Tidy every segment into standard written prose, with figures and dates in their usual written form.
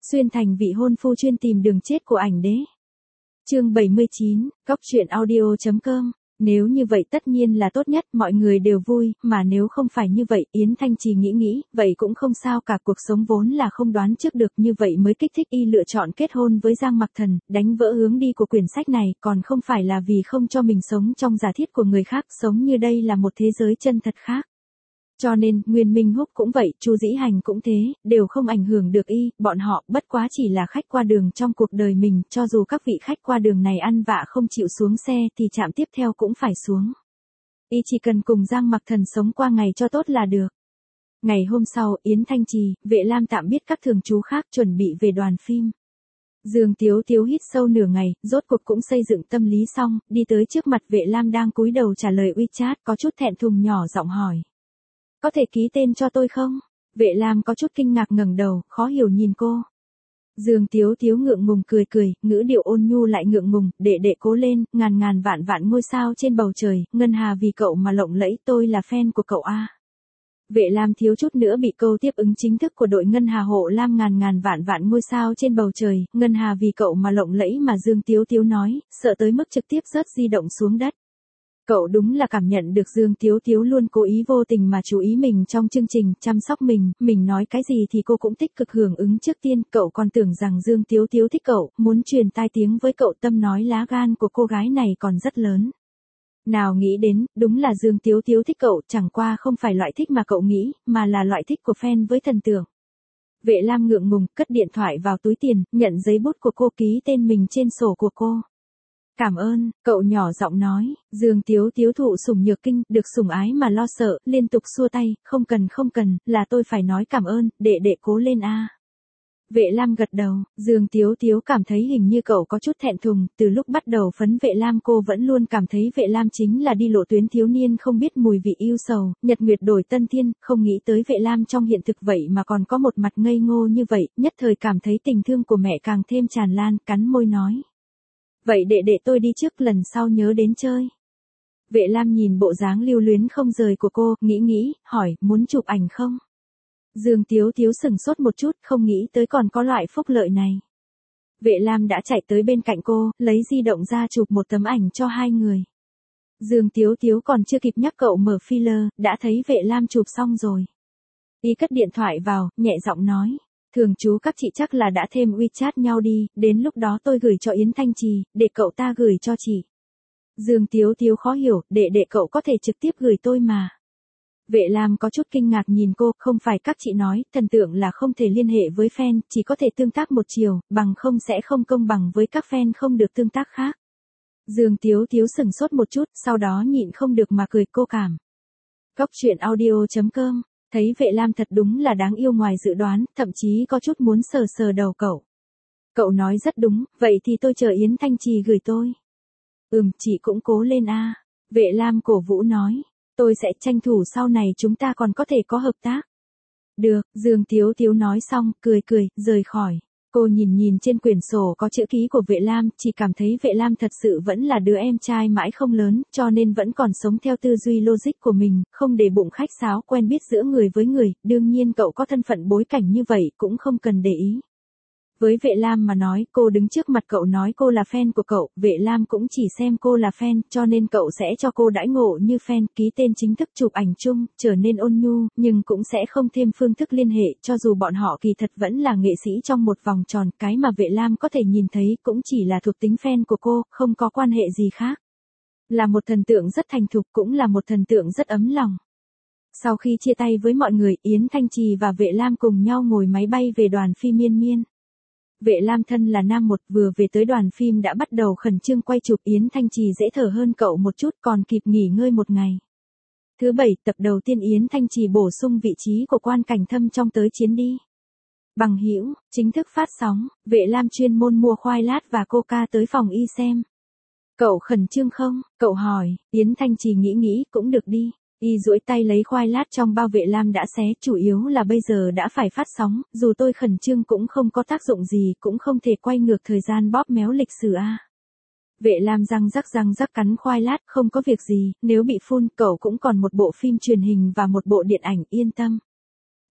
Xuyên thành vị hôn phu chuyên tìm đường chết của ảnh đế. Chương 79, Cóc truyện audio.com. Nếu như vậy tất nhiên là tốt nhất, mọi người đều vui, mà nếu không phải như vậy, Yến Thanh Trì nghĩ, vậy cũng không sao cả, cuộc sống vốn là không đoán trước được, như vậy mới kích thích y lựa chọn kết hôn với Giang Mặc Thần, đánh vỡ hướng đi của quyển sách này, còn không phải là vì không cho mình sống trong giả thiết của người khác, sống như đây là một thế giới chân thật khác. Cho nên, Nguyên Minh Húc cũng vậy, Chu Dĩ Hành cũng thế, đều không ảnh hưởng được y, bọn họ bất quá chỉ là khách qua đường trong cuộc đời mình, cho dù các vị khách qua đường này ăn vạ không chịu xuống xe thì trạm tiếp theo cũng phải xuống. Y chỉ cần cùng Giang Mặc Thần sống qua ngày cho tốt là được. Ngày hôm sau, Yến Thanh Trì, Vệ Lam tạm biết các thường trú khác chuẩn bị về đoàn phim. Dương Tiếu Tiếu hít sâu nửa ngày, rốt cuộc cũng xây dựng tâm lý xong, đi tới trước mặt Vệ Lam đang cúi đầu trả lời WeChat, có chút thẹn thùng nhỏ giọng hỏi. Có thể ký tên cho tôi không? Vệ Lam có chút kinh ngạc ngẩng đầu, khó hiểu nhìn cô. Dương Tiếu Tiếu ngượng ngùng cười, ngữ điệu ôn nhu lại ngượng ngùng, đệ cố lên, ngàn vạn ngôi sao trên bầu trời, ngân hà vì cậu mà lộng lẫy, tôi là fan của cậu a. Vệ Lam thiếu chút nữa bị câu tiếp ứng chính thức của đội ngân hà hộ Lam ngàn vạn ngôi sao trên bầu trời, ngân hà vì cậu mà lộng lẫy mà Dương Tiếu Tiếu nói, sợ tới mức trực tiếp rớt di động xuống đất. Cậu đúng là cảm nhận được Dương Tiếu Tiếu luôn cố ý vô tình mà chú ý mình trong chương trình, chăm sóc mình nói cái gì thì cô cũng tích cực hưởng ứng trước tiên, cậu còn tưởng rằng Dương Tiếu Tiếu thích cậu, muốn truyền tai tiếng với cậu, tâm nói lá gan của cô gái này còn rất lớn. Nào nghĩ đến, đúng là Dương Tiếu Tiếu thích cậu, chẳng qua không phải loại thích mà cậu nghĩ, mà là loại thích của fan với thần tượng. Vệ Lam ngượng ngùng, cất điện thoại vào túi tiền, nhận giấy bút của cô ký tên mình trên sổ của cô. Cảm ơn, cậu nhỏ giọng nói, Dương Tiếu Tiếu thụ sủng nhược kinh, được sủng ái mà lo sợ, liên tục xua tay, không cần, là tôi phải nói cảm ơn, đệ cố lên a. Vệ Lam gật đầu, Dương Tiếu Tiếu cảm thấy hình như cậu có chút thẹn thùng, từ lúc bắt đầu phấn Vệ Lam cô vẫn luôn cảm thấy Vệ Lam chính là đi lộ tuyến thiếu niên không biết mùi vị yêu sầu, nhật nguyệt đổi tân thiên, không nghĩ tới Vệ Lam trong hiện thực vậy mà còn có một mặt ngây ngô như vậy, nhất thời cảm thấy tình thương của mẹ càng thêm tràn lan, cắn môi nói. Vậy đệ tôi đi trước, lần sau nhớ đến chơi. Vệ Lam nhìn bộ dáng lưu luyến không rời của cô, nghĩ, hỏi, muốn chụp ảnh không? Dương Tiếu Tiếu sừng sốt một chút, không nghĩ tới còn có loại phúc lợi này. Vệ Lam đã chạy tới bên cạnh cô, lấy di động ra chụp một tấm ảnh cho hai người. Dương Tiếu Tiếu còn chưa kịp nhắc cậu mở filler, đã thấy Vệ Lam chụp xong rồi. Y cất điện thoại vào, nhẹ giọng nói. Thường chú các chị chắc là đã thêm WeChat nhau đi, đến lúc đó tôi gửi cho Yến Thanh Trì, để cậu ta gửi cho chị. Dương Tiếu Tiếu khó hiểu, đệ cậu có thể trực tiếp gửi tôi mà. Vệ Lam có chút kinh ngạc nhìn cô, không phải các chị nói, thần tượng là không thể liên hệ với fan, chỉ có thể tương tác một chiều, bằng không sẽ không công bằng với các fan không được tương tác khác. Dương Tiếu Tiếu sừng sốt một chút, sau đó nhịn không được mà cười cô cảm. Cóc truyện audio.com. Thấy Vệ Lam thật đúng là đáng yêu ngoài dự đoán, thậm chí có chút muốn sờ đầu cậu. Cậu nói rất đúng, vậy thì tôi chờ Yến Thanh Trì gửi tôi. Chị cũng cố lên a. Vệ Lam cổ vũ nói, tôi sẽ tranh thủ sau này chúng ta còn có thể có hợp tác. Được, Dương Tiếu Tiếu nói xong, cười, rời khỏi. Cô nhìn trên quyển sổ có chữ ký của Vệ Lam, chỉ cảm thấy Vệ Lam thật sự vẫn là đứa em trai mãi không lớn, cho nên vẫn còn sống theo tư duy logic của mình, không để bụng khách sáo quen biết giữa người với người, đương nhiên cậu có thân phận bối cảnh như vậy cũng không cần để ý. Với Vệ Lam mà nói, cô đứng trước mặt cậu nói cô là fan của cậu, Vệ Lam cũng chỉ xem cô là fan, cho nên cậu sẽ cho cô đãi ngộ như fan, ký tên chính thức, chụp ảnh chung, trở nên ôn nhu, nhưng cũng sẽ không thêm phương thức liên hệ, cho dù bọn họ kỳ thật vẫn là nghệ sĩ trong một vòng tròn, cái mà Vệ Lam có thể nhìn thấy cũng chỉ là thuộc tính fan của cô, không có quan hệ gì khác. Là một thần tượng rất thành thục, cũng là một thần tượng rất ấm lòng. Sau khi chia tay với mọi người, Yến Thanh Trì và Vệ Lam cùng nhau ngồi máy bay về đoàn phim Miên. Vệ Lam thân là nam một, vừa về tới đoàn phim đã bắt đầu khẩn trương quay chụp, Yến Thanh Trì dễ thở hơn cậu một chút, còn kịp nghỉ ngơi một ngày. Thứ 7, tập đầu tiên Yến Thanh Trì bổ sung vị trí của Quan Cảnh Thâm trong Tới Chiến Đi. Bằng hữu, chính thức phát sóng, Vệ Lam chuyên môn mua khoai lát và coca tới phòng y xem. Cậu khẩn trương không? Cậu hỏi, Yến Thanh Trì nghĩ cũng được đi. Y duỗi tay lấy khoai lát trong bao Vệ Lam đã xé, chủ yếu là bây giờ đã phải phát sóng, dù tôi khẩn trương cũng không có tác dụng gì, cũng không thể quay ngược thời gian bóp méo lịch sử a. Vệ Lam răng rắc cắn khoai lát, không có việc gì, nếu bị phun, cậu cũng còn một bộ phim truyền hình và một bộ điện ảnh, yên tâm.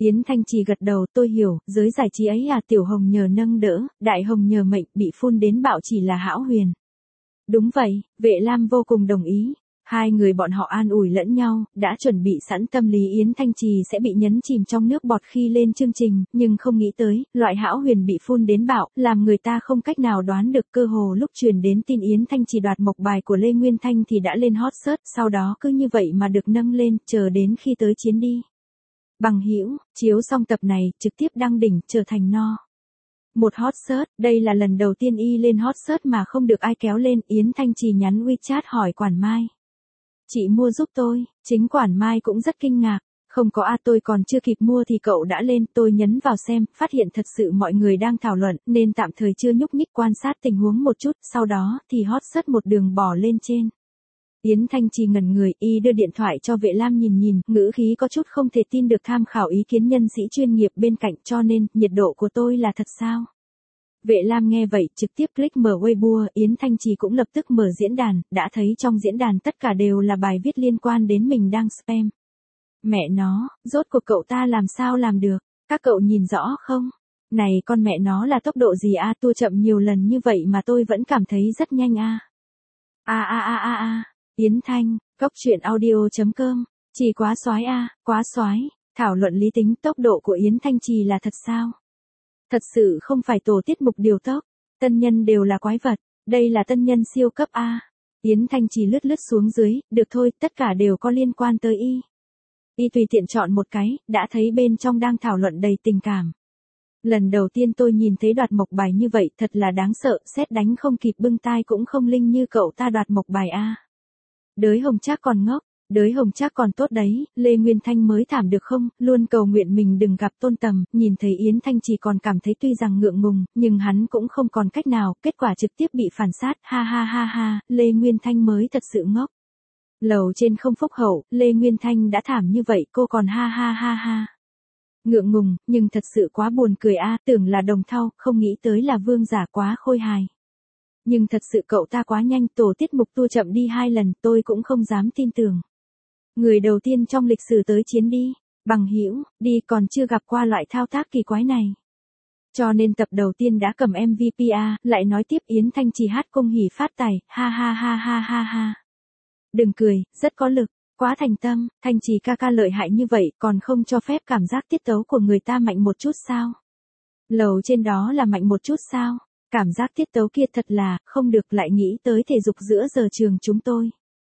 Yến Thanh Trì gật đầu, tôi hiểu, giới giải trí ấy à, Tiểu Hồng nhờ nâng đỡ, Đại Hồng nhờ mệnh, bị phun đến bạo chỉ là Hão Huyền. Đúng vậy, Vệ Lam vô cùng đồng ý. Hai người bọn họ an ủi lẫn nhau, đã chuẩn bị sẵn tâm lý Yến Thanh Trì sẽ bị nhấn chìm trong nước bọt khi lên chương trình, nhưng không nghĩ tới, loại Hão Huyền bị phun đến bạo, làm người ta không cách nào đoán được. Cơ hồ lúc truyền đến tin Yến Thanh Trì đoạt mộc bài của Lê Nguyên Thanh thì đã lên hot search, sau đó cứ như vậy mà được nâng lên, chờ đến khi tới chiến đi. Bằng hữu, chiếu xong tập này, trực tiếp đăng đỉnh, trở thành no. Một hot search, đây là lần đầu tiên y lên hot search mà không được ai kéo lên. Yến Thanh Trì nhắn WeChat hỏi Quản Mai. Chị mua giúp tôi, chính Quản Mai cũng rất kinh ngạc. Không có tôi còn chưa kịp mua thì cậu đã lên. Tôi nhấn vào xem, phát hiện thật sự mọi người đang thảo luận, nên tạm thời chưa nhúc nhích, quan sát tình huống một chút, sau đó thì hot search một đường bỏ lên trên. Yến Thanh Trì ngẩn người, y đưa điện thoại cho Vệ Lam nhìn, ngữ khí có chút không thể tin được, tham khảo ý kiến nhân sĩ chuyên nghiệp bên cạnh, cho nên, nhiệt độ của tôi là thật sao? Vệ Lam nghe vậy, trực tiếp click mở Weibo, Yến Thanh Trì cũng lập tức mở diễn đàn, đã thấy trong diễn đàn tất cả đều là bài viết liên quan đến mình đang spam. Mẹ nó, rốt cuộc cậu ta làm sao làm được, các cậu nhìn rõ không? Này con mẹ nó là tốc độ gì a, tua chậm nhiều lần như vậy mà tôi vẫn cảm thấy rất nhanh a. Yến Thanh, cóc truyện audio.com, chỉ quá soái a, quá soái, thảo luận lý tính tốc độ của Yến Thanh Trì là thật sao? Thật sự không phải tổ tiết mục điều tốc, tân nhân đều là quái vật, đây là tân nhân siêu cấp a. Yến Thanh Trì lướt xuống dưới, được thôi, tất cả đều có liên quan tới y. Y tùy tiện chọn một cái, đã thấy bên trong đang thảo luận đầy tình cảm. Lần đầu tiên tôi nhìn thấy đoạt mộc bài như vậy, thật là đáng sợ, sét đánh không kịp bưng tai cũng không linh như cậu ta đoạt mộc bài a. Đới Hồng Trác còn ngốc, Đới Hồng Trác còn tốt đấy, Lê Nguyên Thanh mới thảm được không, luôn cầu nguyện mình đừng gặp Tôn Tầm, nhìn thấy Yến Thanh Trì còn cảm thấy tuy rằng ngượng ngùng, nhưng hắn cũng không còn cách nào, kết quả trực tiếp bị phản sát, ha, Lê Nguyên Thanh mới thật sự ngốc. Lầu trên không phúc hậu, Lê Nguyên Thanh đã thảm như vậy, cô còn ha. Ngượng ngùng, nhưng thật sự quá buồn cười a, tưởng là Đồng Thau, không nghĩ tới là Vương Giả, quá khôi hài. Nhưng thật sự cậu ta quá nhanh, tổ tiết mục tua chậm đi 2 lần, tôi cũng không dám tin tưởng. Người đầu tiên trong lịch sử tới chiến đi, bằng hữu, đi còn chưa gặp qua loại thao tác kỳ quái này. Cho nên tập đầu tiên đã cầm MVP a, lại nói tiếp Yến Thanh Trì hát cung hỉ phát tài, ha. Đừng cười, rất có lực, quá thành tâm, Thanh Trì ca lợi hại như vậy, còn không cho phép cảm giác tiết tấu của người ta mạnh một chút sao? Lầu trên đó là mạnh một chút sao? Cảm giác tiết tấu kia thật là, không được, lại nghĩ tới thể dục giữa giờ trường chúng tôi.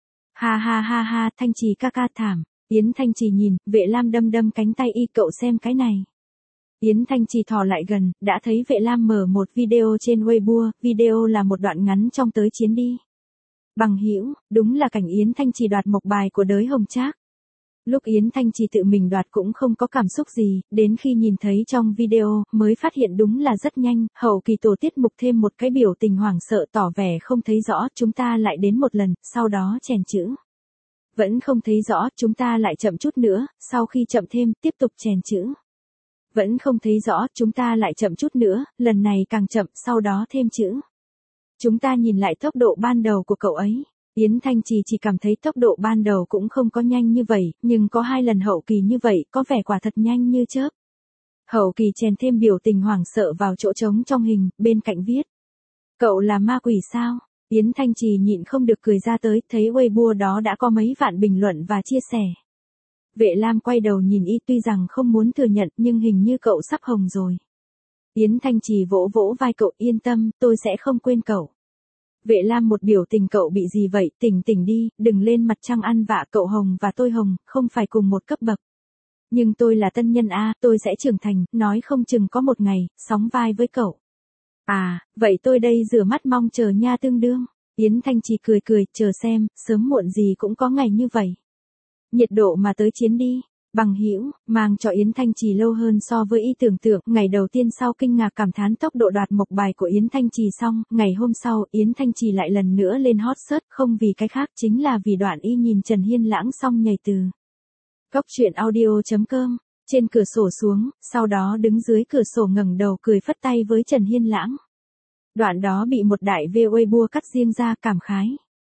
Ha, Thanh Trì ca thảm. Yến Thanh Trì nhìn, Vệ Lam đâm cánh tay y, cậu xem cái này. Yến Thanh Trì thò lại gần, đã thấy Vệ Lam mở một video trên Weibo, video là một đoạn ngắn trong tới chiến đi. Bằng hữu, đúng là cảnh Yến Thanh Trì đoạt mộc bài của Đới Hồng Trác. Lúc Yến Thanh Trì tự mình đoạt cũng không có cảm xúc gì, đến khi nhìn thấy trong video, mới phát hiện đúng là rất nhanh, hậu kỳ tổ tiết mục thêm một cái biểu tình hoảng sợ tỏ vẻ không thấy rõ, chúng ta lại đến một lần, sau đó chèn chữ. Vẫn không thấy rõ, chúng ta lại chậm chút nữa, sau khi chậm thêm, tiếp tục chèn chữ. Vẫn không thấy rõ, chúng ta lại chậm chút nữa, lần này càng chậm, sau đó thêm chữ. Chúng ta nhìn lại tốc độ ban đầu của cậu ấy. Yến Thanh Trì chỉ cảm thấy tốc độ ban đầu cũng không có nhanh như vậy, nhưng có 2 lần hậu kỳ như vậy, có vẻ quả thật nhanh như chớp. Hậu kỳ chèn thêm biểu tình hoảng sợ vào chỗ trống trong hình, bên cạnh viết. Cậu là ma quỷ sao? Yến Thanh Trì nhịn không được cười ra tới, thấy Weibo đó đã có mấy vạn bình luận và chia sẻ. Vệ Lam quay đầu nhìn y, tuy rằng không muốn thừa nhận nhưng hình như cậu sắp hồng rồi. Yến Thanh Trì vỗ vai cậu, yên tâm, tôi sẽ không quên cậu. Vệ Lam một biểu tình, cậu bị gì vậy, tỉnh đi, đừng lên mặt trăng ăn vạ, cậu hồng và tôi hồng, không phải cùng một cấp bậc. Nhưng tôi là tân nhân a, tôi sẽ trưởng thành, nói không chừng có một ngày, sóng vai với cậu. À, vậy tôi đây rửa mắt mong chờ nha tương đương. Yến Thanh Trì cười, chờ xem, sớm muộn gì cũng có ngày như vậy. Nhiệt độ mà tới chiến đi. Bằng hữu, mang cho Yến Thanh Trì lâu hơn so với y tưởng tượng, ngày đầu tiên sau kinh ngạc cảm thán tốc độ đoạt mộc bài của Yến Thanh Trì xong, ngày hôm sau, Yến Thanh Trì lại lần nữa lên hot search, không vì cái khác, chính là vì đoạn y nhìn Trần Hiên Lãng xong nhảy từ cóc truyện audio.com, trên cửa sổ xuống, sau đó đứng dưới cửa sổ ngẩng đầu cười phất tay với Trần Hiên Lãng. Đoạn đó bị một đại V Weibo cắt riêng ra, cảm khái.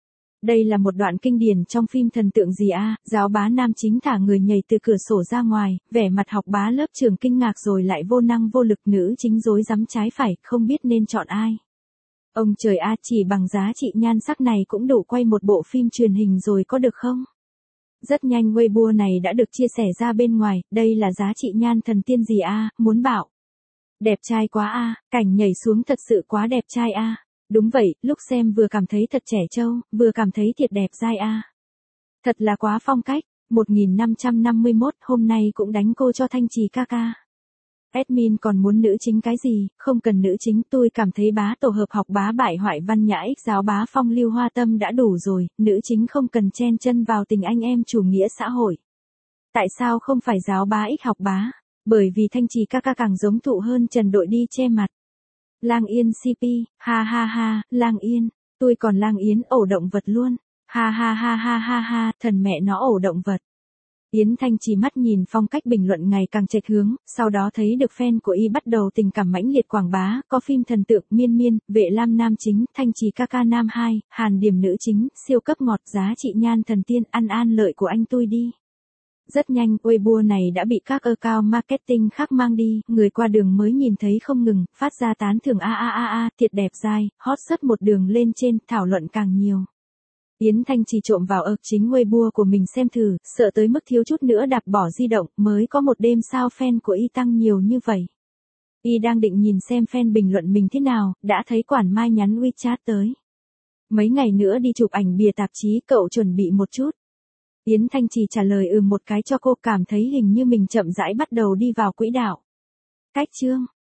Đây là một đoạn kinh điển trong phim Thần tượng gì a? Giáo bá nam chính thả người nhảy từ cửa sổ ra ngoài, vẻ mặt học bá lớp trường kinh ngạc rồi lại vô năng vô lực, nữ chính rối rắm trái phải, không biết nên chọn ai. Ông trời a, chỉ bằng giá trị nhan sắc này cũng đủ quay một bộ phim truyền hình rồi có được không? Rất nhanh Weibo này đã được chia sẻ ra bên ngoài, đây là giá trị nhan thần tiên gì a, muốn bảo. Đẹp trai quá a, cảnh nhảy xuống thật sự quá đẹp trai a. Đúng vậy, lúc xem vừa cảm thấy thật trẻ trâu, vừa cảm thấy thiệt đẹp dai a. Thật là quá phong cách. 1551 hôm nay cũng đánh cô cho Thanh Trì ca ca. Admin còn muốn nữ chính cái gì, không cần nữ chính, tôi cảm thấy bá tổ hợp học bá bại hoại văn nhã ích giáo bá phong lưu hoa tâm đã đủ rồi, nữ chính không cần chen chân vào tình anh em chủ nghĩa xã hội. Tại sao không phải giáo bá ích học bá? Bởi vì Thanh Trì ca ca càng giống thụ hơn Trần Đội đi che mặt. Lang Yên CP, ha ha ha, Lang Yên, tôi còn Lang Yến ổ động vật luôn, ha ha ha ha ha ha, thần mẹ nó ổ động vật. Yến Thanh Trì mắt nhìn phong cách bình luận ngày càng chệch hướng, sau đó thấy được fan của y bắt đầu tình cảm mãnh liệt quảng bá, có phim thần tượng, miên miên, vệ lam nam chính, Thanh Trì ca ca nam 2, Hàn Điểm nữ chính, siêu cấp ngọt, giá trị nhan thần tiên, ăn an lợi của anh tôi đi. Rất nhanh, Weibo này đã bị các account marketing khác mang đi, người qua đường mới nhìn thấy không ngừng, phát ra tán thưởng thiệt đẹp dai, hot search một đường lên trên, thảo luận càng nhiều. Yến Thanh Trì trộm vào chính Weibo của mình xem thử, sợ tới mức thiếu chút nữa đạp bỏ di động, mới có một đêm sao fan của y tăng nhiều như vậy. Y đang định nhìn xem fan bình luận mình thế nào, đã thấy Quản Mai nhắn WeChat tới. Mấy ngày nữa đi chụp ảnh bìa tạp chí, cậu chuẩn bị một chút. Yến Thanh Trì trả lời một cái cho cô, cảm thấy hình như mình chậm rãi bắt đầu đi vào quỹ đạo. Cách chương